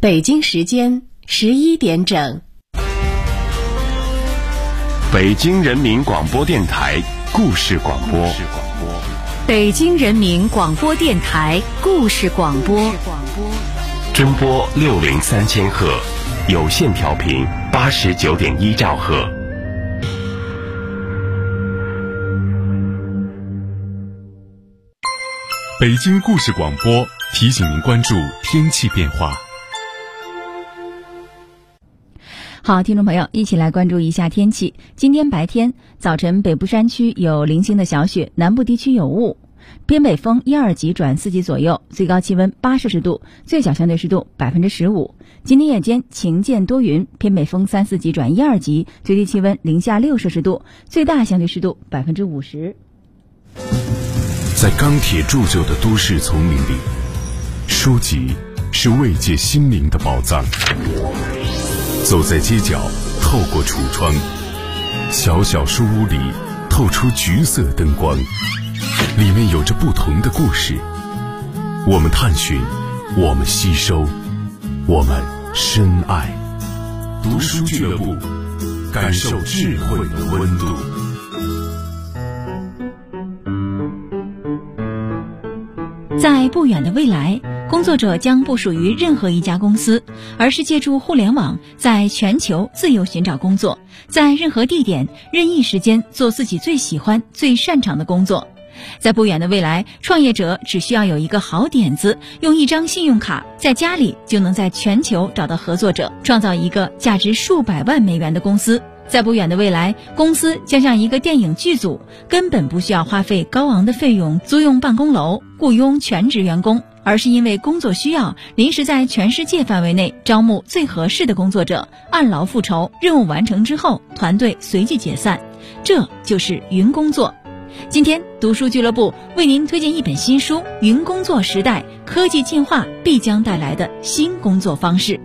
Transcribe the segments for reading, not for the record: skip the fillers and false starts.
北京时间11点整。 北京人民广播电台故事广播。 北京人民广播电台故事广播。 中波603000赫，有线调频89.1兆赫。 北京故事广播提醒您关注天气变化。 好，听众朋友，一起来关注一下天气。今天白天早晨，北部山区有零星的小雪，南部地区有雾，偏北风1、2级转4级左右，最高气温8摄氏度，最小相对湿度15%。今天夜间晴间多云，偏北风3、4级转1、2级，最低气温零下6摄氏度，最大相对湿度50%。 在钢铁铸就的都市丛林里，书籍是慰藉心灵的宝藏。走在街角，透过橱窗，小小书屋里透出橘色灯光，里面有着不同的故事。我们探寻，我们吸收，我们深爱。读书俱乐部，感受智慧的温度。 在不远的未来，工作者将不属于任何一家公司，而是借助互联网在全球自由寻找工作，在任何地点、任意时间做自己最喜欢、最擅长的工作。在不远的未来，创业者只需要有一个好点子，用一张信用卡，在家里就能在全球找到合作者，创造一个价值数百万美元的公司。在不远的未来，公司将像一个电影剧组，根本不需要花费高昂的费用租用办公楼、雇佣全职员工，而是因为工作需要，临时在全世界范围内招募最合适的工作者，按劳复酬，任务完成之后，团队随即解散。这就是云工作。今天读书俱乐部为您推荐一本新书《云工作时代：科技进化必将带来的新工作方式》。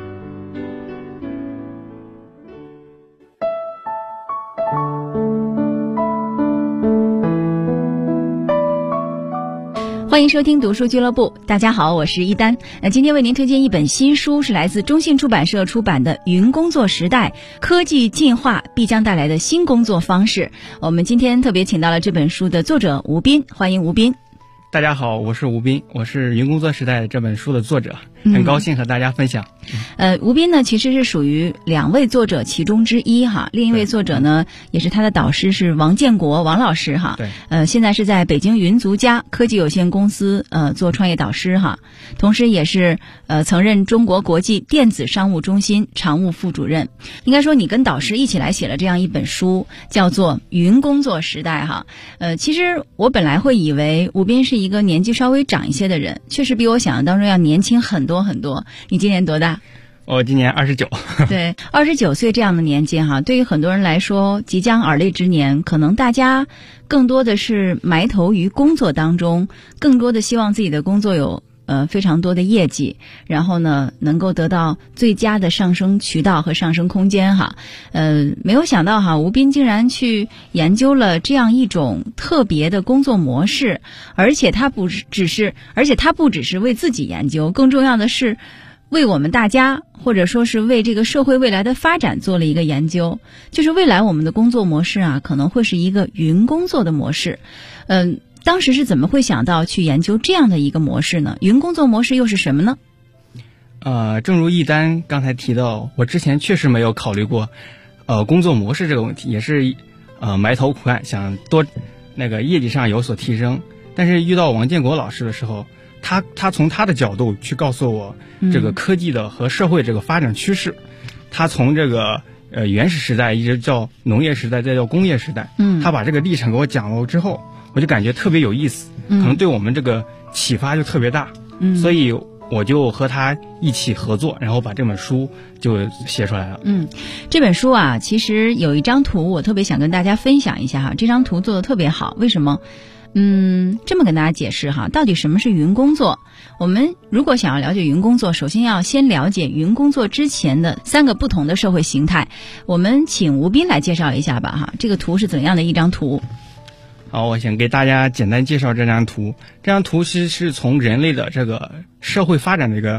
欢迎收听读书俱乐部，大家好，我是一丹。今天为您推荐一本新书，是来自中信出版社出版的《云工作时代：科技进化必将带来的新工作方式》。我们今天特别请到了这本书的作者吴斌，欢迎吴斌。 大家好，我是吴斌，我是《云工作时代》这本书的作者，很高兴和大家分享。 吴斌呢其实是属于2位作者其中之一哈，另一位作者呢也是他的导师是王建国王老师哈。 对。 现在是在北京云足家科技有限公司做创业导师哈，同时也是曾任中国国际电子商务中心常务副主任。应该说你跟导师一起来写了这样一本书，叫做《云工作时代》哈。其实我本来会以为吴斌是一个年纪稍微长一些的人，确实比我想象当中要年轻很多很多。你今年多大？ 我今年29。 对，29岁这样的年纪哈，对于很多人来说，即将而立之年，可能大家更多的是埋头于工作当中，更多的希望自己的工作有非常多的业绩，然后呢能够得到最佳的上升渠道和上升空间哈。没有想到哈，吴斌竟然去研究了这样一种特别的工作模式，而且他不只是为自己研究，更重要的是为我们大家，或者说是为这个社会未来的发展做了一个研究。就是未来我们的工作模式啊，可能会是一个云工作的模式。当时是怎么会想到去研究这样的一个模式呢？云工作模式又是什么呢？ 正如一丹刚才提到，我之前确实没有考虑过工作模式这个问题，也是埋头苦干，想多业绩上有所提升。但是遇到王建国老师的时候，他从他的角度去告诉我这个科技的和社会这个发展趋势。他从这个原始时代一直叫农业时代，再叫工业时代。他把这个历程给我讲了之后，我就感觉特别有意思，可能对我们这个启发就特别大。所以我就和他一起合作，然后把这本书就写出来了。 这本书啊，其实有一张图我特别想跟大家分享一下哈，这张图做得特别好。为什么？这么跟大家解释哈，到底什么是云工作？我们如果想要了解云工作，首先要先了解云工作之前的3个不同的社会形态。我们请吴斌来介绍一下吧哈，这个图是怎样的一张图？ 好，我想给大家简单介绍这张图。这张图是从人类的这个社会发展的一个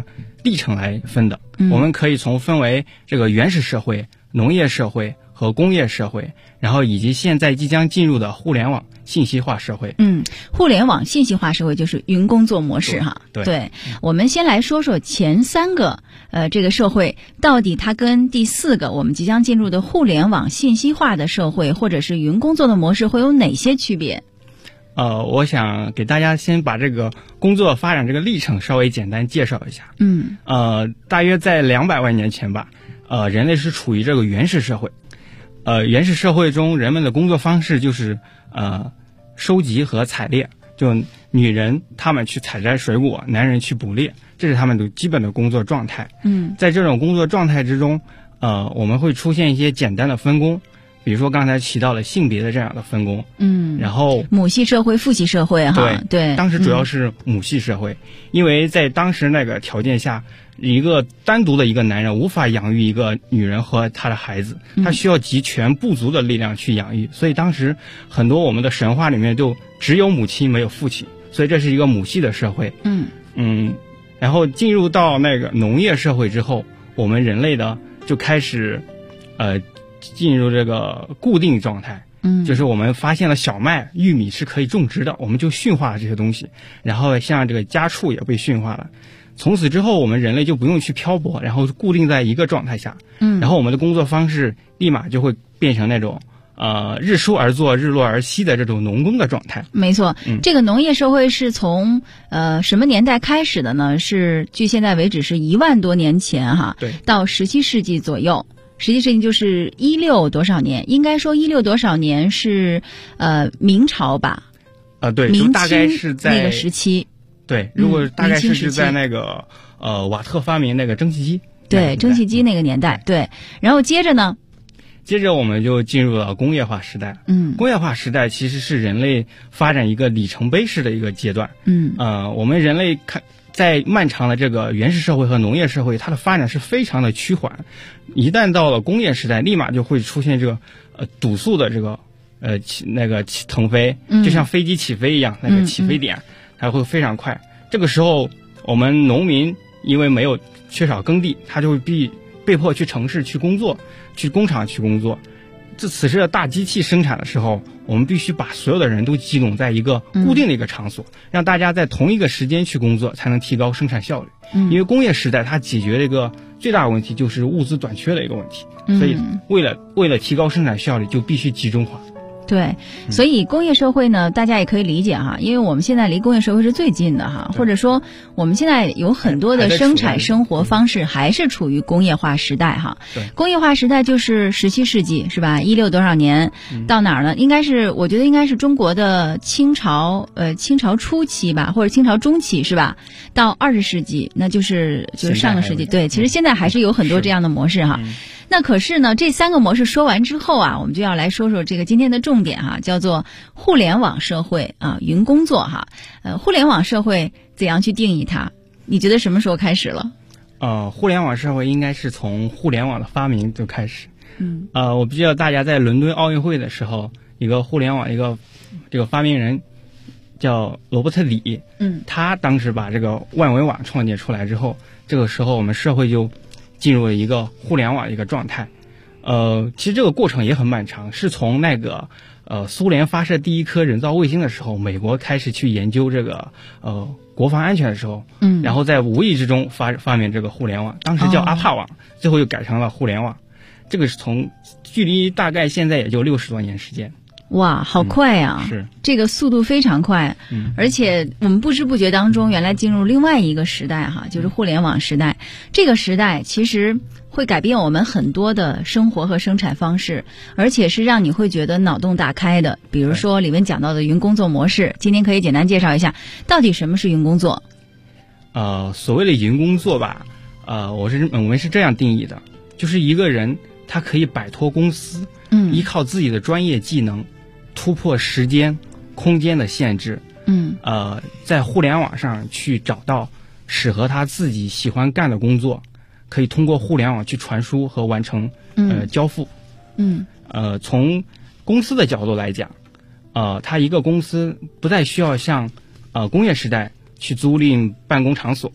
历程来分的。我们可以分为这个原始社会、农业社会和工业社会，然后以及现在即将进入的互联网信息化社会。 互联网信息化社会就是云工作模式哈。 对， 我们先来说说前3个这个社会到底它跟第4个我们即将进入的互联网信息化的社会或者是云工作的模式会有哪些区别？ 我想给大家先把这个工作发展这个历程稍微简单介绍一下。大约在200万年前吧，人类是处于这个原始社会。原始社会中人们的工作方式就是收集和采猎，就女人她们去采摘水果，男人去捕猎，这是他们的基本的工作状态。在这种工作状态之中，我们会出现一些简单的分工，比如说刚才提到了性别的这样的分工。然后母系社会、父系社会哈。对， 当时主要是母系社会，因为在当时那个条件下，一个单独的一个男人无法养育一个女人和她的孩子，他需要集全部族的力量去养育，所以当时很多我们的神话里面就只有母亲没有父亲，所以这是一个母系的社会。然后进入到那个农业社会之后，我们人类的就开始进入这个固定状态。就是我们发现了小麦、玉米是可以种植的，我们就驯化了这些东西，然后像这个家畜也被驯化了。从此之后，我们人类就不用去漂泊，然后固定在一个状态下。然后我们的工作方式立马就会变成那种日出而作，日落而息的这种农耕的状态。 没错，这个农业社会是从什么年代开始的呢？是距现在为止是1万多年前哈， 对， 到17世纪左右。17世纪就是16多少年？应该说16多少年是明朝吧？ 对， 明清大概是在那个时期。 对，如果大概是在那个瓦特发明那个蒸汽机。 对，蒸汽机那个年代。对，然后接着呢？ 接着我们就进入了工业化时代。工业化时代其实是人类发展一个里程碑式的一个阶段。我们人类在漫长的这个原始社会和农业社会，它的发展是非常的趋缓。一旦到了工业时代，立马就会出现这个赌速的这个那个腾飞，就像飞机起飞一样，那个起飞点它会非常快。这个时候，我们农民因为缺少耕地，他就会被迫去城市去工作，去工厂去工作。此时的大机器生产的时候，我们必须把所有的人都集中在一个固定的一个场所，让大家在同一个时间去工作，才能提高生产效率。因为工业时代它解决了一个最大的问题，就是物资短缺的一个问题，所以为了提高生产效率，就必须集中化。 对，所以工业社会呢，大家也可以理解哈，因为我们现在离工业社会是最近的哈，或者说我们现在有很多的生产生活方式还是处于工业化时代哈。工业化时代就是17世纪是吧？16多少年到哪儿呢？我觉得应该是中国的清朝初期吧，或者清朝中期是吧？到20世纪，那就是上个世纪。对，其实现在还是有很多这样的模式哈。那可是呢，这3个模式说完之后啊，我们就要来说说这个今天的重点哈，叫做互联网社会啊，云工作哈。互联网社会怎样去定义它？你觉得什么时候开始了？ 互联网社会应该是从互联网的发明就开始。我不知道大家在伦敦奥运会的时候，一个互联网这个发明人叫罗伯特李，他当时把这个万维网创建出来之后，这个时候我们社会就进入了一个互联网的一个状态。其实这个过程也很漫长，是从那个苏联发射第一颗人造卫星的时候，美国开始去研究这个国防安全的时候，然后在无意之中发明这个互联网，当时叫阿帕网，最后又改成了互联网。这个是从距离大概现在也就60多年时间。 哇，好快呀！ 是这个速度非常快，而且我们不知不觉当中，原来进入另外一个时代哈，就是互联网时代。这个时代其实会改变我们很多的生活和生产方式，而且是让你会觉得脑洞大开的。比如说里面讲到的云工作模式，今天可以简单介绍一下，到底什么是云工作？ 所谓的云工作吧，我们是这样定义的，就是一个人他可以摆脱公司，依靠自己的专业技能，突破时间、空间的限制，在互联网上去找到适合他自己喜欢干的工作，可以通过互联网去传输和完成交付。从公司的角度来讲，他一个公司不再需要像工业时代去租赁办公场所，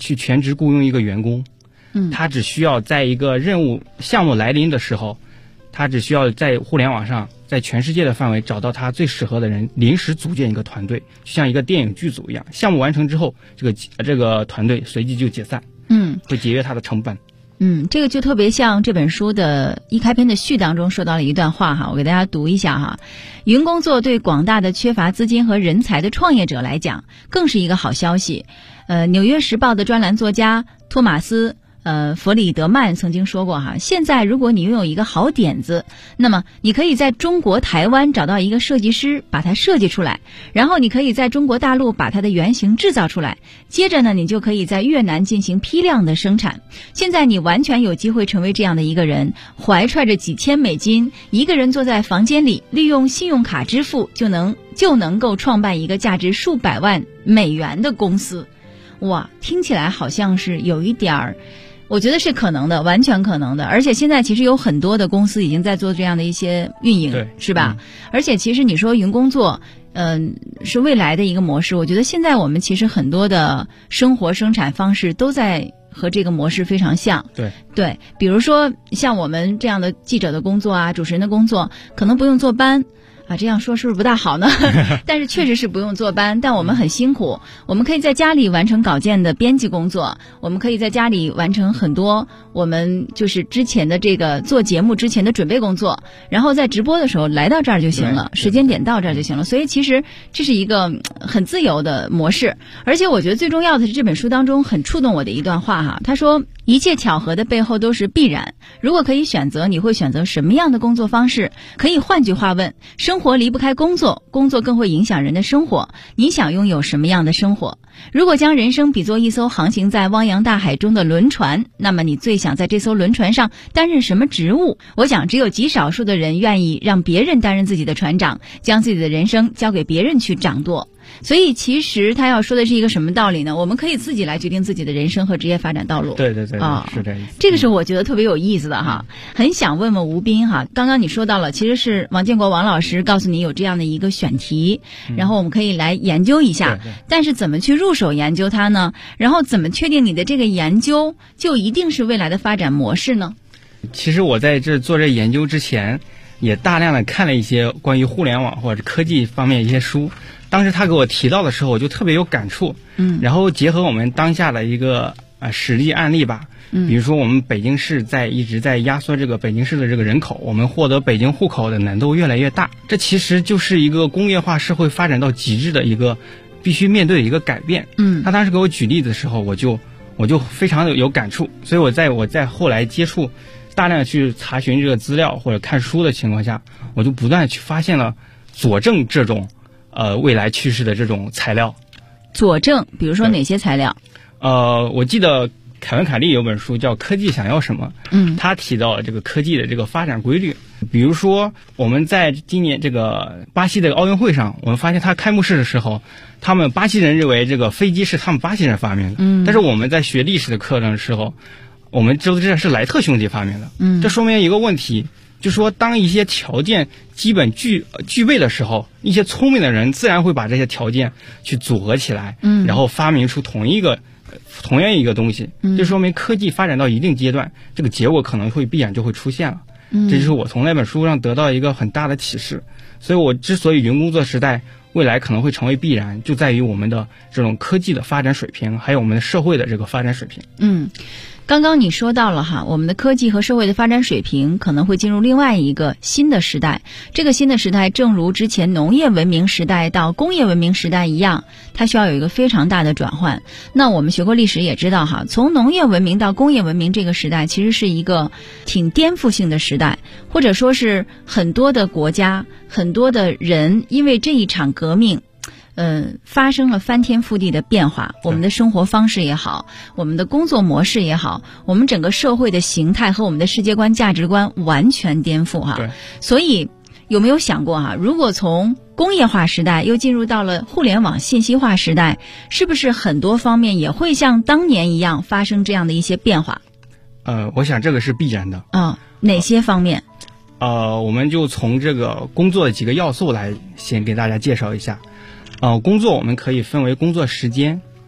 去全职雇佣一个员工，他只需要在一个任务项目来临的时候，他只需要在互联网上，在全世界的范围找到他最适合的人，临时组建一个团队，就像一个电影剧组一样。项目完成之后，这个团队随即就解散，会节约他的成本。 这个就特别像这本书的一开篇的序当中说到了一段话哈，我给大家读一下哈。云工作对广大的缺乏资金和人才的创业者来讲，更是一个好消息。纽约时报的专栏作家托马斯弗里德曼曾经说过哈，现在如果你拥有一个好点子，那么你可以在中国台湾找到一个设计师把它设计出来，然后你可以在中国大陆把它的原型制造出来，接着呢你就可以在越南进行批量的生产。现在你完全有机会成为这样的一个人，怀揣着几千美金，一个人坐在房间里，利用信用卡支付就能够创办一个价值数百万美元的公司。哇，听起来好像是有一点儿，我觉得是可能的，完全可能的。而且现在其实有很多的公司已经在做这样的一些运营，是吧？而且其实你说云工作是未来的一个模式，我觉得现在我们其实很多的生活生产方式都在和这个模式非常像。对，比如说像我们这样的记者的工作啊，主持人的工作，可能不用坐班啊，这样说是不是不大好呢？但是确实是不用坐班，但我们很辛苦，我们可以在家里完成稿件的编辑工作，我们可以在家里完成很多我们就是之前的这个做节目之前的准备工作，然后在直播的时候来到这儿就行了，时间点到这儿就行了。所以其实这是一个很自由的模式。而且我觉得最重要的是这本书当中很触动我的一段话哈，他说一切巧合的背后都是必然，如果可以选择，你会选择什么样的工作方式？可以换句话问，生活离不开工作，工作更会影响人的生活，你想拥有什么样的生活？如果将人生比作一艘航行在汪洋大海中的轮船，那么你最想在这艘轮船上担任什么职务？我想只有极少数的人愿意让别人担任自己的船长，将自己的人生交给别人去掌舵。所以其实他要说的是一个什么道理呢？我们可以自己来决定自己的人生和职业发展道路。 对，是这意思。 这个是我觉得特别有意思的哈，很想问问吴斌哈，刚刚你说到了，其实是王建国王老师告诉你有这样的一个选题，然后我们可以来研究一下，但是怎么去入手研究它呢？然后怎么确定你的这个研究就一定是未来的发展模式呢？ 其实我在这做这研究之前，也大量的看了一些关于互联网或者科技方面一些书。当时他给我提到的时候，我就特别有感触。然后结合我们当下的一个实例案例吧，比如说我们北京市一直在压缩这个北京市的这个人口，我们获得北京户口的难度越来越大，这其实就是一个工业化社会发展到极致的一个必须面对的一个改变。他当时给我举例子的时候，我就非常的有感触，所以我在后来接触大量的去查询这个资料或者看书的情况下，我就不断的去发现了佐证这种未来趋势的这种材料。 佐证比如说哪些材料？ 我记得凯文·凯利有本书叫《科技想要什么》，他提到了这个科技的这个发展规律。比如说我们在今年这个巴西的奥运会上，我们发现他开幕式的时候，他们巴西人认为这个飞机是他们巴西人发明的，但是我们在学历史的课程的时候，我们知道这是莱特兄弟发明的。这说明一个问题，就是说当一些条件基本具备的时候，一些聪明的人自然会把这些条件去组合起来，然后发明出同样一个东西。这说明科技发展到一定阶段，这个结果可能必然就会出现了。这就是我从那本书上得到一个很大的启示。所以我之所以云工作时代未来可能会成为必然，就在于我们的这种科技的发展水平，还有我们的社会的这个发展水平。 刚刚你说到了哈，我们的科技和社会的发展水平可能会进入另外一个新的时代。这个新的时代正如之前农业文明时代到工业文明时代一样，它需要有一个非常大的转换。那我们学过历史也知道哈，从农业文明到工业文明这个时代其实是一个挺颠覆性的时代，或者说是很多的国家很多的人因为这一场革命发生了翻天覆地的变化，我们的生活方式也好，我们的工作模式也好，我们整个社会的形态和我们的世界观价值观完全颠覆哈。所以有没有想过哈，如果从工业化时代又进入到了互联网信息化时代，是不是很多方面也会像当年一样发生这样的一些变化？ 我想这个是必然的。 哪些方面？ 我们就从这个工作的几个要素来先给大家介绍一下。工作我们可以分为工作时间、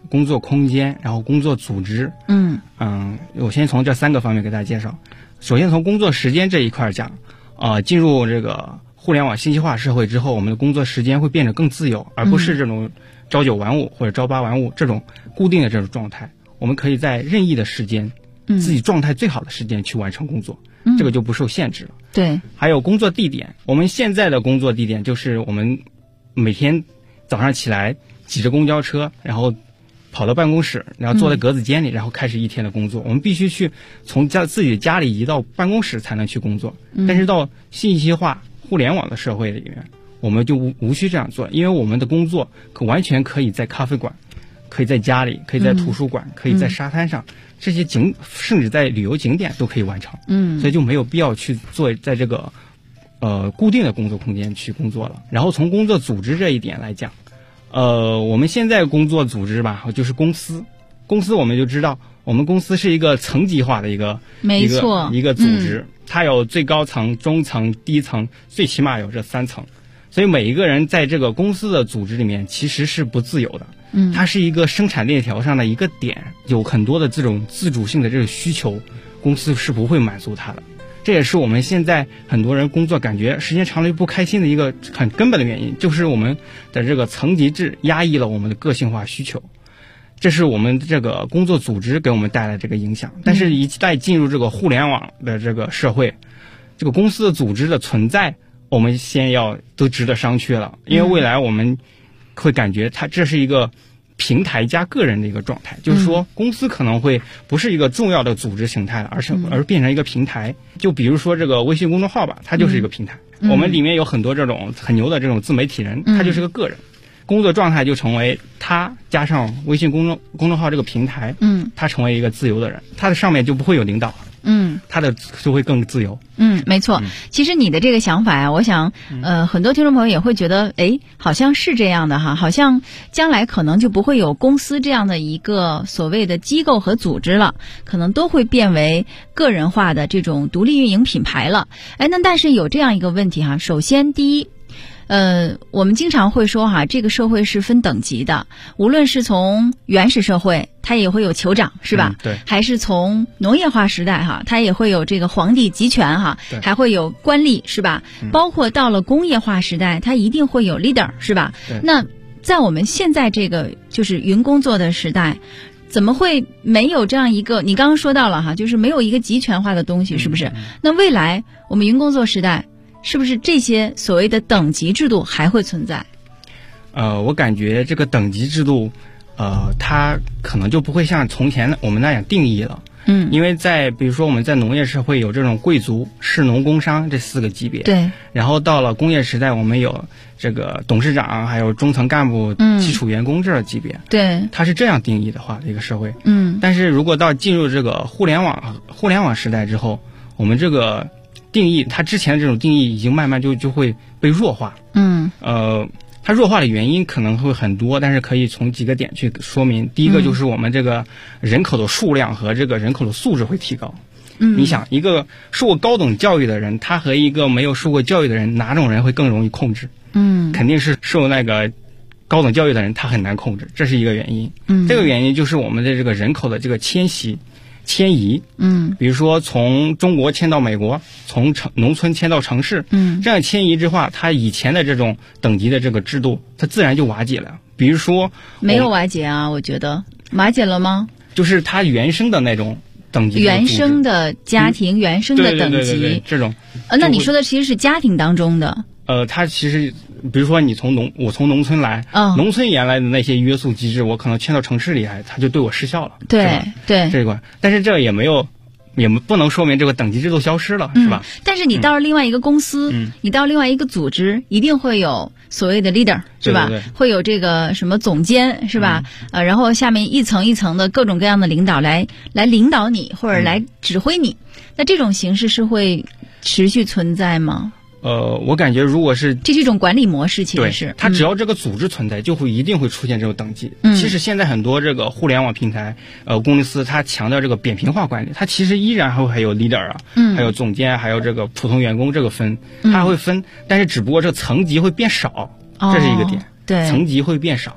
工作空间，然后工作组织。我先从这3个方面给大家介绍。首先从工作时间这一块讲，进入这个互联网信息化社会之后，我们的工作时间会变得更自由，而不是这种朝9晚5或者朝8晚5这种固定的这种状态。我们可以在任意的时间，自己状态最好的时间去完成工作，这个就不受限制了。 对， 还有工作地点，我们现在的工作地点就是我们每天早上起来挤着公交车，然后跑到办公室，然后坐在格子间里，然后开始一天的工作。我们必须去从自己的家里移到办公室才能去工作。但是到信息化互联网的社会里面，我们就无需这样做，因为我们的工作完全可以在咖啡馆，可以在家里，可以在图书馆，可以在沙滩上，这些甚至在旅游景点都可以完成。所以就没有必要去做在这个固定的工作空间去工作了。然后从工作组织这一点来讲，我们现在工作组织吧，就是公司我们就知道，我们公司是一个层级化的一个组织，它有最高层、中层、低层，最起码有这3层。所以每一个人在这个公司的组织里面其实是不自由的。它是一个生产链条上的一个点，有很多的这种自主性的这个需求，公司是不会满足它的。这也是我们现在很多人工作感觉时间长了不开心的一个很根本的原因，就是我们的这个层级制压抑了我们的个性化需求，这是我们这个工作组织给我们带来这个影响。但是一旦进入这个互联网的这个社会，这个公司的组织的存在，我们先要都值得商榷了。因为未来我们会感觉它这是一个平台加个人的一个状态，就是说公司可能会不是一个重要的组织形态了，而变成一个平台。就比如说这个微信公众号吧，它就是一个平台，我们里面有很多这种很牛的这种自媒体人，他就是个个人，工作状态就成为他加上微信公众号这个平台，他成为一个自由的人，他的上面就不会有领导了，他的就会更自由。 没错。其实你的这个想法呀，我想很多听众朋友也会觉得好像是这样的哈，好像将来可能就不会有公司这样的一个所谓的机构和组织了，可能都会变为个人化的这种独立运营品牌了。那但是有这样一个问题哈，首先第一，我们经常会说哈，这个社会是分等级的，无论是从原始社会，它也会有酋长，是吧？ 对。 还是从农业化时代哈，它也会有这个皇帝集权哈，还会有官吏，是吧？包括到了工业化时代，它一定会有 leader， 是吧？那在我们现在这个就是云工作的时代，怎么会没有这样一个？你刚刚说到了哈，就是没有一个集权化的东西，是不是？那未来我们云工作时代，是不是这些所谓的等级制度还会存在？ 我感觉这个等级制度，它可能就不会像从前我们那样定义了。因为比如说我们在农业社会有这种贵族、士农工商这4个级别， 对。 然后到了工业时代，我们有这个董事长，还有中层干部、基础员工这个级别， 对。 它是这样定义的话，一个社会。但是如果进入这个互联网时代之后，我们这个定义，它之前的这种定义已经慢慢就会被弱化。它弱化的原因可能会很多，但是可以从几个点去说明。第一个就是我们这个人口的数量和这个人口的素质会提高。你想，一个受过高等教育的人，他和一个没有受过教育的人，哪种人会更容易控制？肯定是受那个高等教育的人，他很难控制，这是一个原因。这个原因就是我们的这个人口的这个迁移，比如说从中国迁到美国，从农村迁到城市，这样迁移之后，它以前的这种等级的这个制度，它自然就瓦解了。比如说没有瓦解啊，我觉得瓦解了吗？ 就是它原生的那种等级， 原生的家庭，原生的等级， 对这种。 那你说的其实是家庭当中的。 它其实，比如说我从农村来，农村原来的那些约束机制，我可能迁到城市里来，它就对我失效了。 对， 这个，但是这也不能说明这个等级制度消失了，是吧？ 但是你到了另外一个公司，你到另外一个组织，一定会有所谓的 leader， 是吧？ 对， 会有这个什么总监，是吧？然后下面一层一层的各种各样的领导来领导你，或者来指挥你。那这种形式是会持续存在吗？ 我感觉如果是这是一种管理模式，其实是它只要这个组织存在，一定会出现这种等级。其实现在很多这个互联网平台公司，它强调这个扁平化管理，它其实依然还有 leader 啊，还有总监，还有这个普通员工这个分，它会分，但是只不过这个层级会变少，这是一个点。 对， 层级会变少。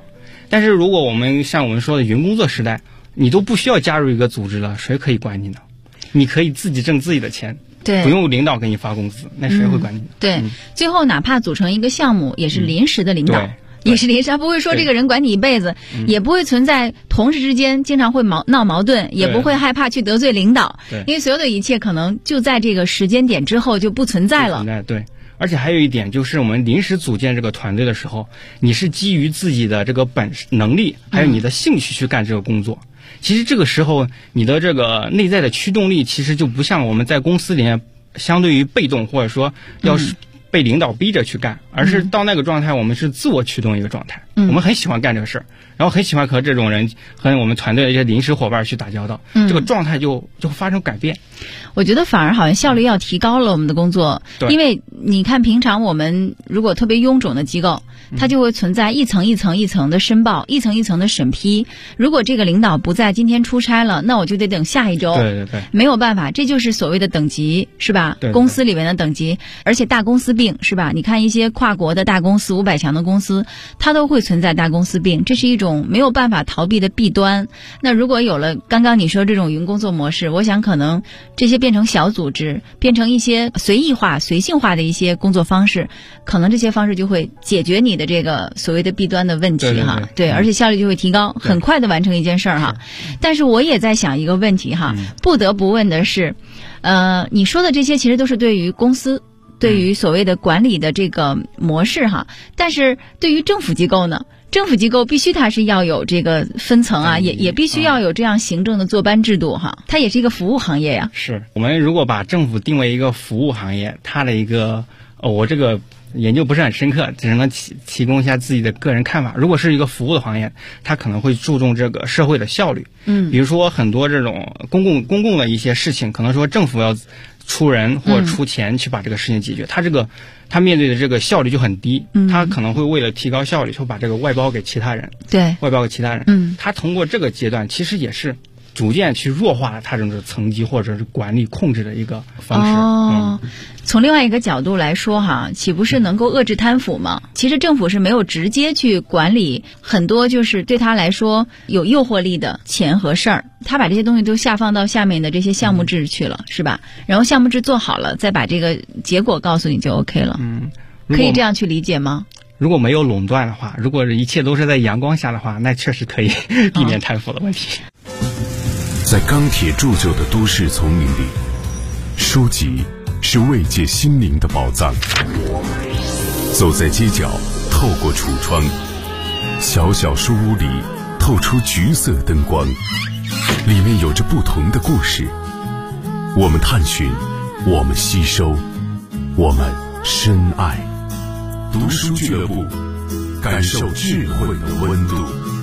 但是如果我们像我们说的云工作时代，你都不需要加入一个组织了，谁可以管你呢？你可以自己挣自己的钱， 对， 不用领导给你发工资，那谁会管你呢？ 对，最后哪怕组成一个项目，也是临时的领导。也是临时，他不会说这个人管你一辈子，也不会存在同事之间经常会闹矛盾，也不会害怕去得罪领导，因为所有的一切可能就在这个时间点之后就不存在了。 对，而且还有一点就是，我们临时组建这个团队的时候，你是基于自己的这个能力，还有你的兴趣去干这个工作。其实这个时候，你的这个内在的驱动力，其实就不像我们在公司里面相对于被动，或者说要是被领导逼着去干，而是到那个状态，我们是自我驱动一个状态。我们很喜欢干这个事儿，然后很喜欢和这种人、和我们团队的一些临时伙伴去打交道，这个状态就发生改变。 我觉得反而好像效率要提高了我们的工作，因为你看平常我们如果特别臃肿的机构，它就会存在一层一层一层的申报，一层一层的审批。如果这个领导不在，今天出差了，那我就得等下一周。 对， 没有办法，这就是所谓的等级，是吧？ 对， 公司里面的等级，而且大公司病，是吧？你看一些跨国的大公司，500强的公司，它都会存在大公司病，这是一种没有办法逃避的弊端。那如果有了刚刚你说这种云工作模式，我想可能这些变成小组织，变成一些随意化、随性化的一些工作方式，可能这些方式就会解决你的这个所谓的弊端的问题哈。对，而且效率就会提高，很快的完成一件事儿哈。但是我也在想一个问题哈，不得不问的是，你说的这些其实都是对于公司，对于所谓的管理的这个模式哈，但是对于政府机构呢？政府机构必须它是要有这个分层啊，也必须要有这样行政的坐班制度哈，它也是一个服务行业呀。 是我们如果把政府定为一个服务行业，它的一个我这个研究不是很深刻，只能提供一下自己的个人看法。如果是一个服务的行业，它可能会注重这个社会的效率，比如说很多这种公共的一些事情，可能说政府要出人或者出钱去把这个事情解决，他面对的这个效率就很低，他可能会为了提高效率，就把这个外包给其他人。 对， 外包给其他人。他通过这个阶段，其实也是逐渐去弱化他这种层级或者是管理控制的一个方式。 从另外一个角度来说哈，岂不是能够遏制贪腐吗？其实政府是没有直接去管理很多就是对他来说有诱惑力的钱和事儿，他把这些东西都下放到下面的这些项目制去了，是吧？然后项目制做好了，再把这个结果告诉你就 OK 了。可以这样去理解吗？ 如果没有垄断的话，如果一切都是在阳光下的话，那确实可以避免贪腐的问题。 在钢铁铸就的都市丛林里，书籍是慰藉心灵的宝藏。走在街角，透过橱窗，小小书屋里透出橘色灯光，里面有着不同的故事。我们探寻，我们吸收，我们深爱。读书俱乐部，感受智慧的温度。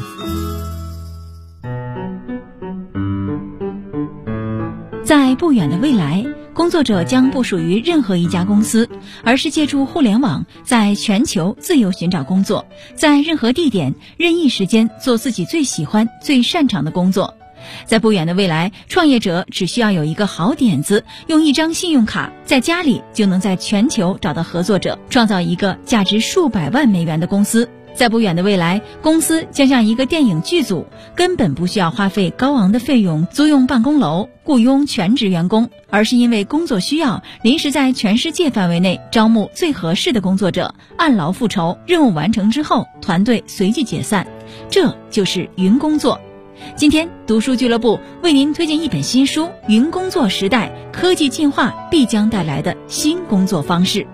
在不远的未来，工作者将不属于任何一家公司，而是借助互联网，在全球自由寻找工作，在任何地点、任意时间做自己最喜欢、最擅长的工作。在不远的未来，创业者只需要有一个好点子，用一张信用卡，在家里就能在全球找到合作者，创造一个价值数百万美元的公司。在不远的未来，公司将像一个电影剧组，根本不需要花费高昂的费用租用办公楼、雇佣全职员工，而是因为工作需要，临时在全世界范围内招募最合适的工作者，按劳复酬，任务完成之后，团队随即解散。这就是云工作。今天读书俱乐部为您推荐一本新书《云工作时代：科技进化必将带来的新工作方式》。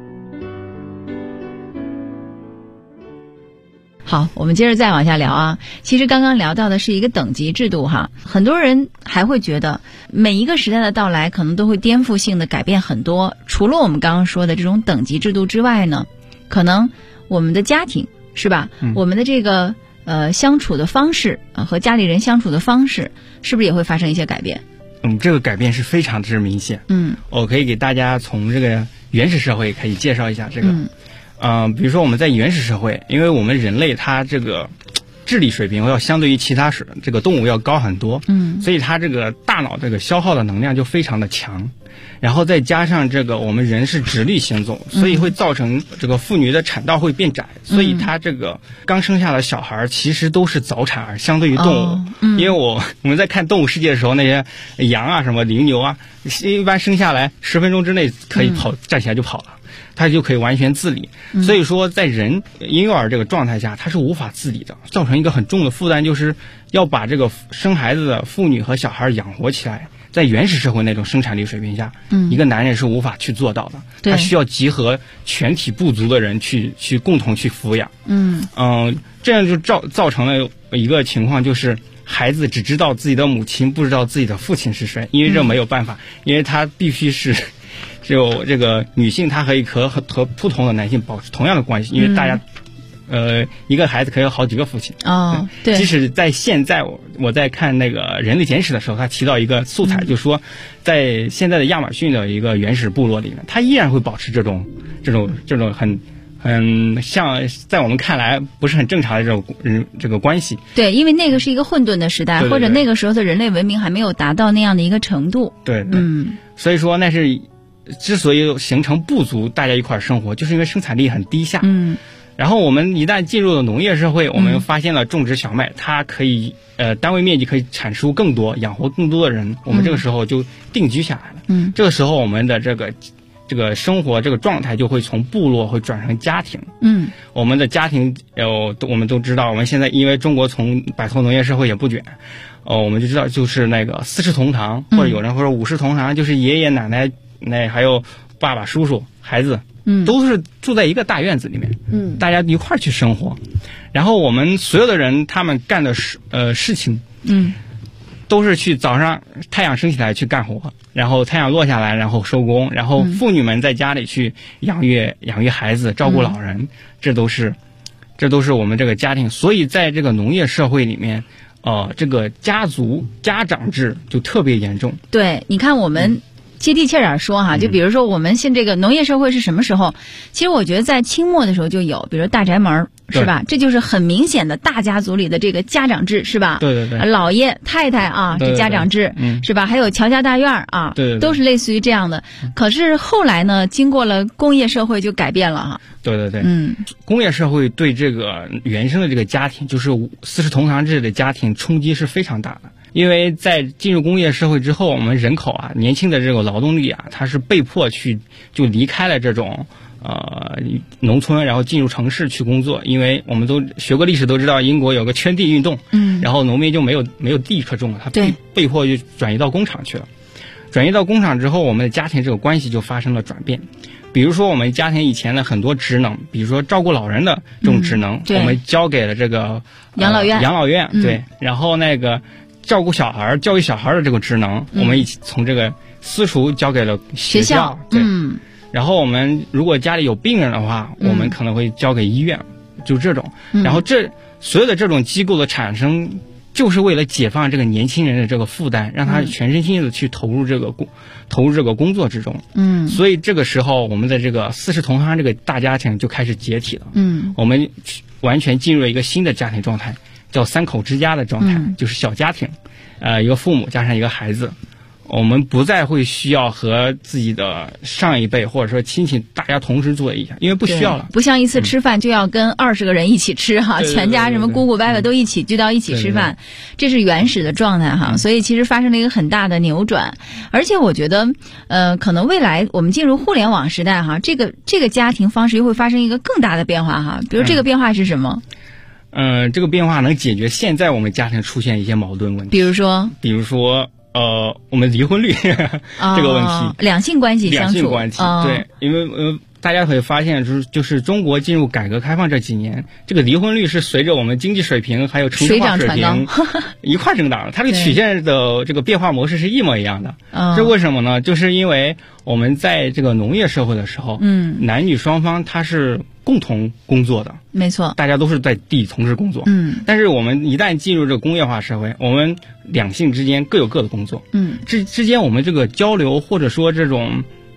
好，我们接着再往下聊啊。其实刚刚聊到的是一个等级制度哈，很多人还会觉得每一个时代的到来可能都会颠覆性的改变很多。除了我们刚刚说的这种等级制度之外呢，可能我们的家庭是吧？我们的这个相处的方式和家里人相处的方式，是不是也会发生一些改变？ 这个改变是非常之明显。我可以给大家从这个原始社会可以介绍一下这个。比如说我们在原始社会，因为我们人类它这智力水平要相对于其他这个动物要高很多，所以它这个大脑这个消耗的能量就非常的强。然后再加上这个我们人是直立行走，所以会造成这个妇女的产道会变窄，所以她这个刚生下的小孩其实都是早产儿，相对于动物。因为我们在看动物世界的时候，那些羊啊什么羚牛啊，一般生下来10分钟之内可以跑，站起来就跑了，它就可以完全自理。所以说在人婴幼儿这个状态下，它是无法自理的，造成一个很重的负担，就是要把这个生孩子的妇女和小孩养活起来。在原始社会那种生产力水平下，一个男人是无法去做到的，他需要集合全体部族的人去共同去抚养。这样就造成了一个情况，就是孩子只知道自己的母亲，不知道自己的父亲是谁，因为这没有办法，因为他必须是只有这个女性，她可以和不同的男性保持同样的关系，因为大家。一个孩子可以有好几个父亲。 对。 即使在现在，我在看那个《人类简史》的时候，他提到一个素材，就说在现在的亚马逊的一个原始部落里面，他依然会保持这种很像在我们看来不是很正常的这个关系。 对，因为那个是一个混沌的时代， 对对对， 或者那个时候的人类文明还没有达到那样的一个程度。 对，所以说那是之所以形成部族大家一块生活，就是因为生产力很低下。然后我们一旦进入了农业社会，我们发现了种植小麦，它可以单位面积可以产出更多，养活更多的人。我们这个时候就定居下来了。这个时候我们的这个生活这个状态就会从部落会转成家庭。我们的家庭我们都知道，我们现在因为中国从摆脱农业社会也不卷，我们就知道就是那个4世同堂，或者有人会说5世同堂，就是爷爷奶奶还有爸爸叔叔孩子。都是住在一个大院子里面，大家一块儿去生活，然后我们所有的人他们干的事情，都是去早上太阳升起来去干活，然后太阳落下来然后收工，然后妇女们在家里去养育孩子，照顾老人，这都是我们这个家庭。所以在这个农业社会里面，这个家长制就特别严重。 对，你看我们。接地气点说哈，就比如说我们现这个农业社会是什么时候？其实我觉得在清末的时候就有，比如大宅门是吧？这就是很明显的大家族里的这个家长制是吧？ 对， 老爷太太啊，这家长制是吧？还有乔家大院啊， 对， 都是类似于这样的。可是后来呢，经过了工业社会就改变了哈。 对，工业社会对这个原生的这个家庭，就是4世同堂制的家庭冲击是非常大的。因为在进入工业社会之后，我们人口啊，年轻的这个劳动力啊，它是被迫就离开了这种农村，然后进入城市去工作。因为我们都学过历史，都知道英国有个圈地运动，然后农民就没有地可种了，他被迫就转移到工厂去了。转移到工厂之后，我们的家庭这个关系就发生了转变。比如说我们家庭以前的很多职能，比如说照顾老人的这种职能，我们交给了这个养老院，对，然后那个照顾小孩、教育小孩的这个职能，我们一起从这个私塾交给了学校，对。然后我们如果家里有病人的话，我们可能会交给医院，就这种。然后所有的这种机构的产生，就是为了解放这个年轻人的这个负担，让他全身心的去投入这个工作之中。所以这个时候，我们的这个4世同堂这个大家庭就开始解体了。我们完全进入了一个新的家庭状态。叫3口之家的状态，就是小家庭，一个父母加上一个孩子，我们不再会需要和自己的上一辈或者说亲戚大家同时坐一下，因为不需要了。 不像一次吃饭就要跟20个人一起吃哈，全家什么姑姑伯伯都一起聚到一起吃饭，这是原始的状态哈。所以其实发生了一个很大的扭转，而且我觉得，可能未来我们进入互联网时代哈，这个家庭方式又会发生一个更大的变化哈。比如这个变化是什么？ 这个变化能解决现在我们家庭出现一些矛盾问题。 比如说， 我们离婚率这个问题， 两性关系， 对，因为大家可以发现，就是中国进入改革开放这几年，这个离婚率是随着我们经济水平还有城市化水平一块增长的，它的曲线的这个变化模式是一模一样的。这为什么呢？就是因为我们在这个农业社会的时候，男女双方他是共同工作的， 没错， 大家都是在地里从事工作。但是我们一旦进入这个工业化社会，我们两性之间各有各的工作。之间我们这个交流或者说这种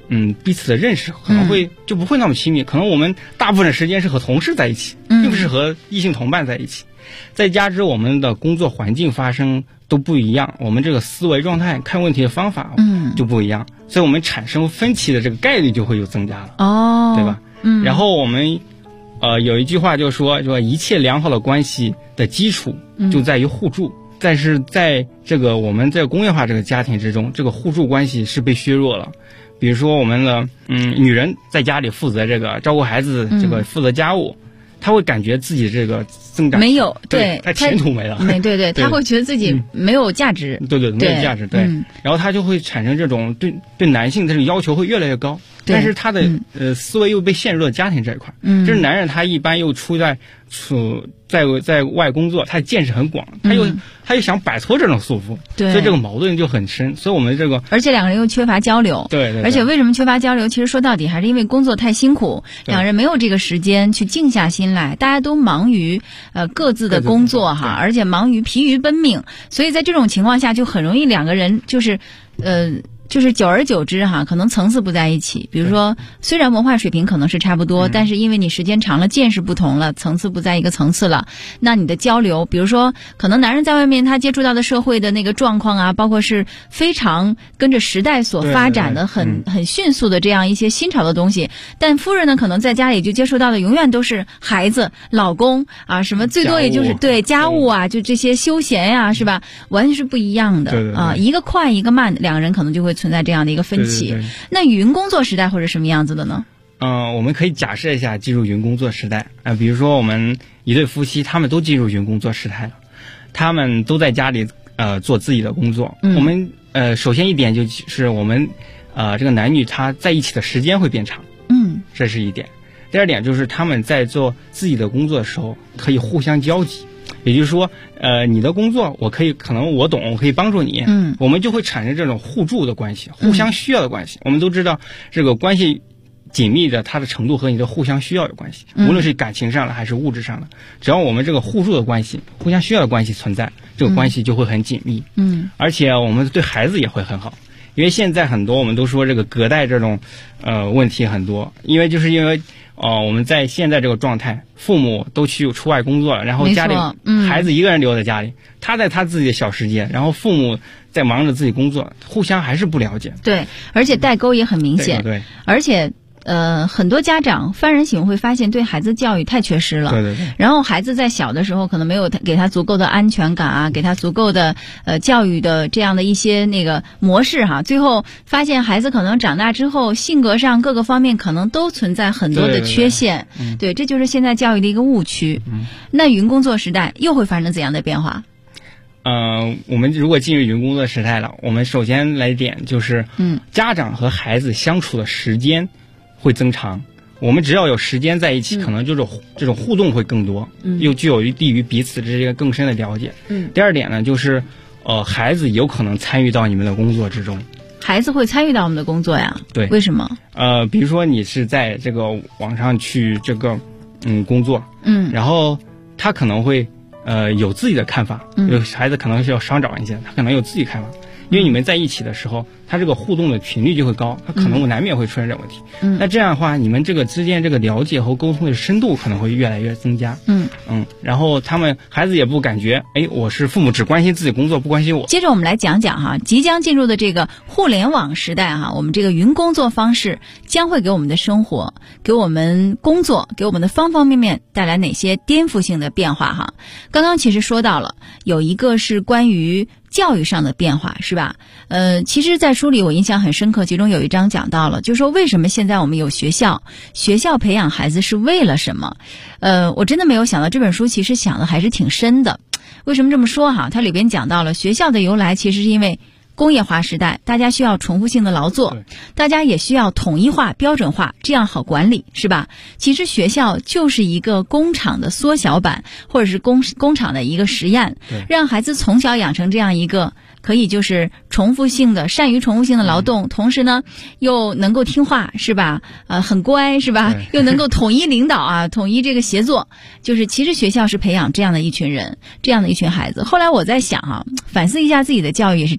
彼此的认识可能会就不会那么亲密，可能我们大部分时间是和同事在一起，并不是和异性同伴在一起。再加之我们的工作环境发生都不一样，我们这个思维状态、看问题的方法就不一样，所以我们产生分歧的这个概率就会有增加了，对吧？然后我们有一句话就说一切良好的关系的基础就在于互助。但是在这个我们在工业化这个家庭之中，这个互助关系是被削弱了。比如说我们的女人在家里负责这个照顾孩子，这个负责家务，她会感觉自己这个增长没有，对， 她前途没了， 对，她会觉得自己没有价值， 对，没有价值，对，然后她就会产生这种对男性这种要求会越来越高，但是她的思维又被陷入了家庭这一块，就是男人他一般又在外工作，他见识很广，他又想摆脱这种束缚， 对， 所以这个矛盾就很深。所以我们这个， 而且两个人又缺乏交流， 对， 而且为什么缺乏交流？其实说到底还是因为工作太辛苦，两人没有这个时间去静下心来，大家都忙于各自的工作哈，而且忙于疲于奔命，所以在这种情况下就很容易两个人就是久而久之哈，可能层次不在一起。比如说，虽然文化水平可能是差不多，但是因为你时间长了，见识不同了，层次不在一个层次了，那你的交流，比如说，可能男人在外面他接触到的社会的那个状况啊，包括是非常跟着时代所发展的很迅速的这样一些新潮的东西，但夫人呢，可能在家里就接触到的永远都是孩子、老公啊，什么最多也就是对家务啊，就这些休闲呀，是吧？完全是不一样的啊，一个快一个慢，两个人可能就会存在这样的一个分歧。 对， 那云工作时代会是什么样子的呢？ 我们可以假设一下进入云工作时代比如说我们一对夫妻，他们都进入云工作时代了，他们都在家里做自己的工作。我们首先一点就是我们这个男女他在一起的时间会变长，这是一点。第二点就是他们在做自己的工作的时候可以互相交集。也就是说，你的工作可能我懂，我可以帮助你，我们就会产生这种互助的关系，互相需要的关系。我们都知道，这个关系紧密的，它的程度和你的互相需要有关系，无论是感情上的还是物质上的，只要我们这个互助的关系、互相需要的关系存在，这个关系就会很紧密。而且我们对孩子也会很好，因为现在很多我们都说这个隔代这种问题很多，因为我们在现在这个状态，父母都出外工作了，然后家里孩子一个人留在家里，他在他自己的小世界，然后父母在忙着自己工作，互相还是不了解。 对，而且代沟也很明显。 对， 而且很多家长幡然醒悟会发现对孩子教育太缺失了。 对。 然后孩子在小的时候可能没有给他足够的安全感啊，给他足够的教育的这样的一些那个模式哈，最后发现孩子可能长大之后性格上各个方面可能都存在很多的缺陷。对，这就是现在教育的一个误区。那云工作时代又会发生怎样的变化？ 我们如果进入云工作时代了，我们首先来点就是家长和孩子相处的时间会增长，我们只要有时间在一起，可能就是这种互动会更多，又具有利于彼此之间更深的了解。第二点呢，就是孩子有可能参与到你们的工作之中。 孩子会参与到我们的工作呀？ 对， 为什么？ 比如说你是在这个网上去这个工作，然后他可能会有自己的看法，有孩子可能是要稍长一些，他可能有自己看法。因为你们在一起的时候，他这个互动的频率就会高，他可能难免会出现这个问题。那这样的话，你们这个之间这个了解和沟通的深度可能会越来越增加。然后孩子也不感觉，我是父母只关心自己工作，不关心我。 接着我们来讲讲哈，即将进入的这个互联网时代哈，我们这个云工作方式将会给我们的生活、给我们工作、给我们的方方面面带来哪些颠覆性的变化哈？刚刚其实说到了，有一个是关于教育上的变化，是吧？其实在书里我印象很深刻，其中有一章讲到了，就是说为什么现在我们有学校培养孩子是为了什么？我真的没有想到这本书其实想的还是挺深的。为什么这么说哈？它里边讲到了学校的由来，其实是因为工业化时代，大家需要重复性的劳作，大家也需要统一化、标准化，这样好管理，是吧？其实学校就是一个工厂的缩小版，或者是工厂的一个实验，让孩子从小养成这样一个可以就是善于重复性的劳动，同时呢又能够听话，是吧？很乖，是吧？又能够统一领导啊，统一这个协作，就是其实学校是培养这样的一群人，这样的一群孩子。后来我在想反思一下自己的教育也是这样的。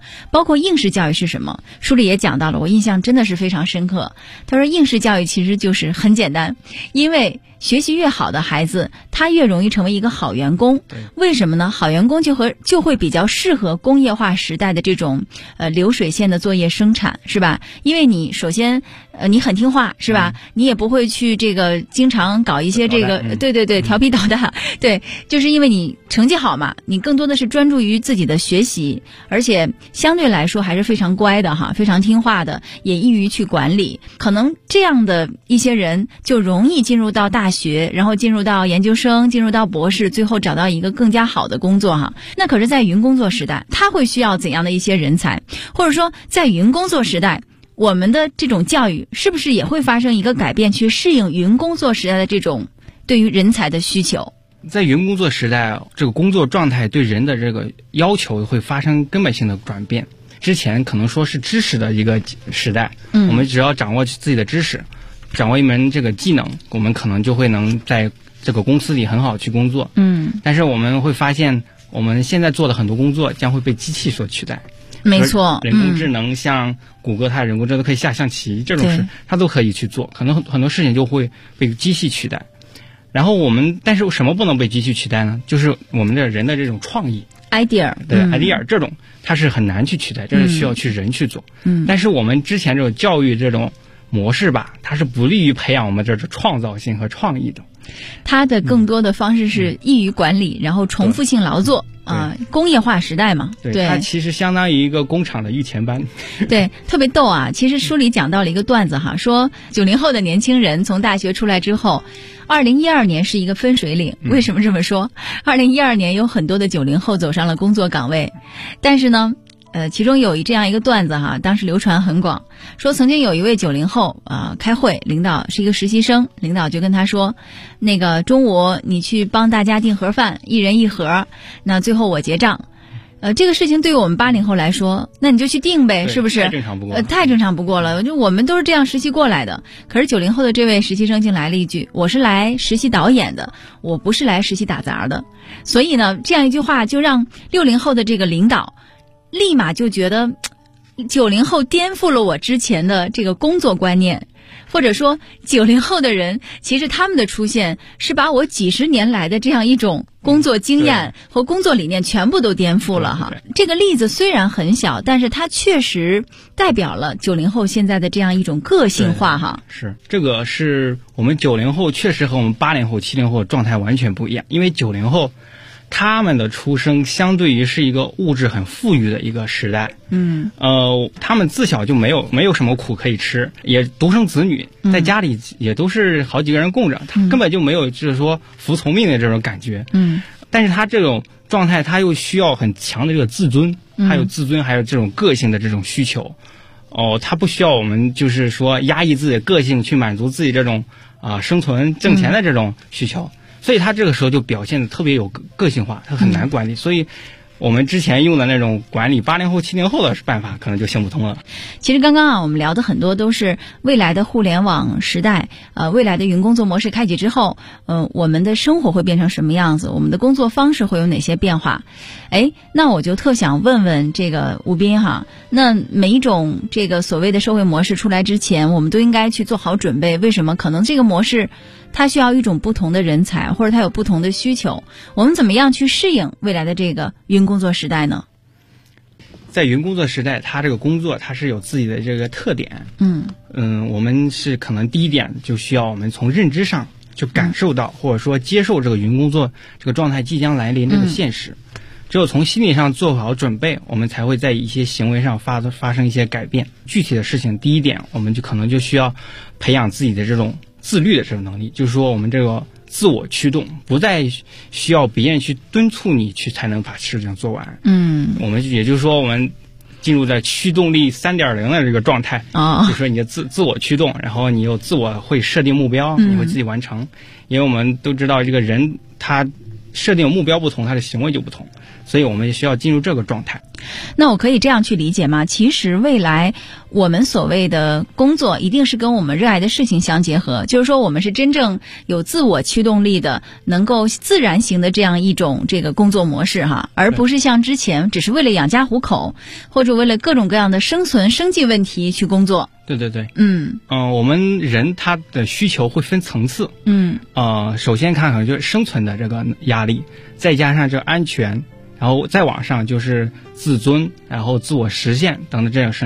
包括应试教育是什么，书里也讲到了，我印象真的是非常深刻。他说应试教育其实就是很简单，因为学习越好的孩子，他越容易成为一个好员工。为什么呢？好员工就会比较适合工业化时代的这种流水线的作业生产，是吧？因为你首先你很听话，是吧？你也不会去这个经常搞一些这个对调皮捣蛋，对，就是因为你成绩好嘛，你更多的是专注于自己的学习，而且相对来说还是非常乖的哈，非常听话的，也易于去管理。可能这样的一些人就容易进入到大学，然后进入到研究生，进入到博士，最后找到一个更加好的工作哈。那可是在云工作时代，他会需要怎样的一些人才？或者说在云工作时代，我们的这种教育是不是也会发生一个改变，去适应云工作时代的这种对于人才的需求？ 在云工作时代，这个工作状态对人的这个要求会发生根本性的转变。之前可能说是知识的一个时代，我们只要掌握自己的知识，掌握一门这个技能，我们可能就会能在这个公司里很好去工作。但是我们会发现，我们现在做的很多工作将会被机器所取代。 没错， 人工智能像谷歌，它人工智能都可以下象棋这种事，它都可以去做，可能很多事情就会被机器取代。然后但是什么不能被机器取代呢？就是我们的人的这种创意 idea， 对idea 这种，它是很难去取代，这是需要去人去做。但是我们之前这种教育这种模式吧，它是不利于培养我们这种创造性和创意的。 它的更多的方式是易于管理，然后重复性劳作啊，工业化时代嘛， 对，它其实相当于一个工厂的预前班。 对，特别逗啊！其实书里讲到了一个段子哈，说90后的年轻人从大学出来之后，2012年是一个分水岭。为什么这么说？2012年有很多的90后走上了工作岗位，但是呢，其中有这样一个段子哈，当时流传很广，说曾经有一位90后开会，领导是一个实习生，领导就跟他说，那个中午你去帮大家订盒饭，一人一盒，那最后我结账。这个事情对于我们80后来说，那你就去订呗，是不是？ 太正常不过了。 太正常不过了，就我们都是这样实习过来的。可是90后的这位实习生竟来了一句：“我是来实习导演的，我不是来实习打杂的。”所以呢，这样一句话就让60后的这个领导立马就觉得90后颠覆了我之前的这个工作观念。或者说90后的人其实他们的出现是把我几十年来的这样一种工作经验和工作理念全部都颠覆了哈。这个例子虽然很小，但是它确实代表了90后现在的这样一种个性化哈。 是，这个是我们90后确实和我们80后70后状态完全不一样，因为90后他们的出生相对于是一个物质很富裕的一个时代，他们自小就没有什么苦可以吃，也独生子女，在家里也都是好几个人供着，他根本就没有就是说服从命的这种感觉，但是他这种状态，他又需要很强的这个自尊，还有这种个性的这种需求，他不需要我们就是说压抑自己的个性去满足自己这种生存挣钱的这种需求。所以他这个时候就表现的特别有个性化，他很难管理，所以我们之前用的那种管理80后70后的办法可能就行不通了。 其实刚刚我们聊的很多都是未来的互联网时代，未来的云工作模式开启之后，我们的生活会变成什么样子，我们的工作方式会有哪些变化。那我就特想问问这个吴斌哈，那每一种这个所谓的社会模式出来之前，我们都应该去做好准备。为什么？可能这个模式它需要一种不同的人才，或者它有不同的需求，我们怎么样去适应未来的这个云工作时代呢？ 在云工作时代，它这个工作它是有自己的这个特点。我们是可能第一点就需要我们从认知上就感受到，或者说接受这个云工作这个状态即将来临这个现实。只有从心理上做好准备，我们才会在一些行为上发生一些改变。具体的事情，第一点，我们就可能就需要培养自己的这种自律的这种能力，就是说我们这个自我驱动，不再需要别人去敦促你去才能把事情做完。我们也就是说我们进入在驱动力 3.0 的这个状态，就是说你的自我驱动，然后你有自我会设定目标，你会自己完成。因为我们都知道这个人他设定目标不同，他的行为就不同，所以我们也需要进入这个状态。 那我可以这样去理解吗？其实未来我们所谓的工作一定是跟我们热爱的事情相结合，就是说我们是真正有自我驱动力的，能够自然型的这样一种这个工作模式哈，而不是像之前只是为了养家糊口或者为了各种各样的生计问题去工作。 对对对，我们人他的需求会分层次，首先看看就是生存的这个压力，再加上这安全，然后再往上就是自尊，然后自我实现等等这样